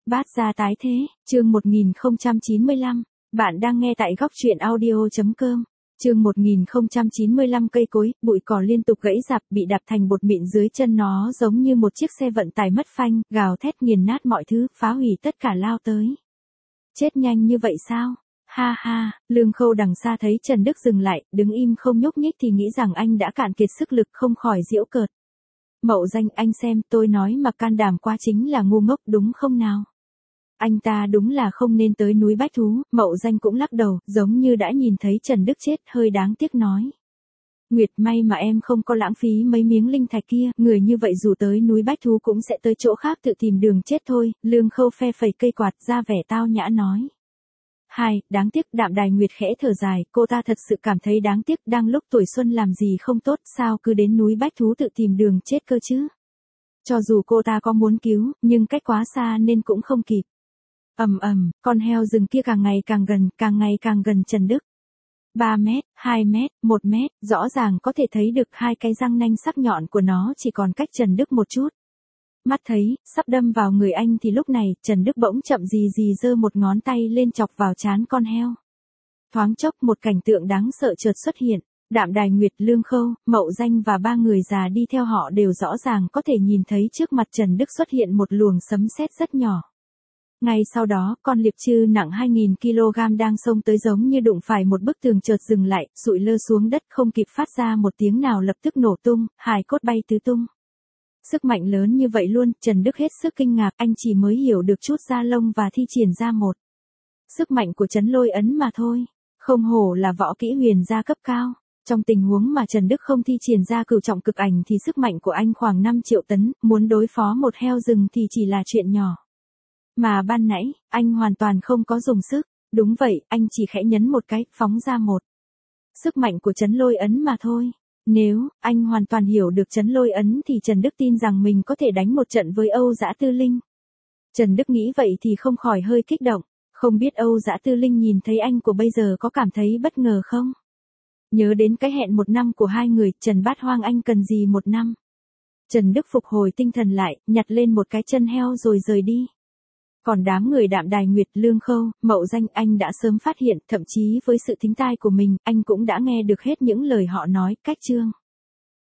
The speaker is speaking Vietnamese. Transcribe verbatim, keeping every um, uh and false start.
Bát gia tái thế, chương một nghìn không trăm chín mươi lăm, bạn đang nghe tại góc truyện audio chấm com. Chương một nghìn không trăm chín mươi lăm cây cối, bụi cỏ liên tục gãy rạp bị đạp thành bột mịn dưới chân nó giống như một chiếc xe vận tải mất phanh, gào thét nghiền nát mọi thứ, phá hủy tất cả lao tới. Chết nhanh như vậy sao? Ha ha, Lương Khâu đằng xa thấy Trần Đức dừng lại, đứng im không nhúc nhích thì nghĩ rằng anh đã cạn kiệt sức lực không khỏi giễu cợt. Mậu Danh, anh xem, tôi nói mà can đảm quá chính là ngu ngốc đúng không nào? Anh ta đúng là không nên tới núi Bách Thú. Mậu Danh cũng lắc đầu, giống như đã nhìn thấy Trần Đức chết, hơi đáng tiếc nói. Nguyệt, may mà em không có lãng phí mấy miếng linh thạch kia, người như vậy dù tới núi Bách Thú cũng sẽ tới chỗ khác tự tìm đường chết thôi. Lương Khâu phe phẩy cây quạt ra vẻ tao nhã nói. Hai, đáng tiếc. Đạm Đài Nguyệt khẽ thở dài, cô ta thật sự cảm thấy đáng tiếc, đang lúc tuổi xuân làm gì không tốt, sao cứ đến núi Bách Thú tự tìm đường chết cơ chứ. Cho dù cô ta có muốn cứu, nhưng cách quá xa nên cũng không kịp. Ầm ầm, con heo rừng kia càng ngày càng gần, càng ngày càng gần Trần Đức. ba mét, hai mét, một mét, rõ ràng có thể thấy được hai cái răng nanh sắc nhọn của nó chỉ còn cách Trần Đức một chút. Mắt thấy, sắp đâm vào người anh thì lúc này, Trần Đức bỗng chậm gì gì giơ một ngón tay lên chọc vào trán con heo. Thoáng chốc một cảnh tượng đáng sợ chợt xuất hiện. Đạm Đài Nguyệt, Lương Khâu, Mậu Danh và ba người già đi theo họ đều rõ ràng có thể nhìn thấy trước mặt Trần Đức xuất hiện một luồng sấm sét rất nhỏ. Ngay sau đó, con liệp trư nặng hai nghìn ki lô gam đang xông tới giống như đụng phải một bức tường chợt dừng lại, sụi lơ xuống đất không kịp phát ra một tiếng nào lập tức nổ tung, hài cốt bay tứ tung. Sức mạnh lớn như vậy luôn, Trần Đức hết sức kinh ngạc, anh chỉ mới hiểu được chút da lông và thi triển ra một. Sức mạnh của Trấn Lôi ấn mà thôi, không hổ là võ kỹ huyền gia cấp cao. Trong tình huống mà Trần Đức không thi triển ra cửu trọng cực ảnh thì sức mạnh của anh khoảng năm triệu tấn, muốn đối phó một heo rừng thì chỉ là chuyện nhỏ. Mà ban nãy, anh hoàn toàn không có dùng sức, đúng vậy, anh chỉ khẽ nhấn một cái, phóng ra một. Sức mạnh của Trấn Lôi ấn mà thôi. Nếu, anh hoàn toàn hiểu được Trấn Lôi ấn thì Trần Đức tin rằng mình có thể đánh một trận với Âu Dã Tư Linh. Trần Đức nghĩ vậy thì không khỏi hơi kích động, không biết Âu Dã Tư Linh nhìn thấy anh của bây giờ có cảm thấy bất ngờ không? Nhớ đến cái hẹn một năm của hai người, Trần Bát Hoang anh cần gì một năm? Trần Đức phục hồi tinh thần lại, nhặt lên một cái chân heo rồi rời đi. Còn đám người Đạm Đài Nguyệt, Lương Khâu, Mậu Danh anh đã sớm phát hiện, thậm chí với sự thính tai của mình, anh cũng đã nghe được hết những lời họ nói, cách chương.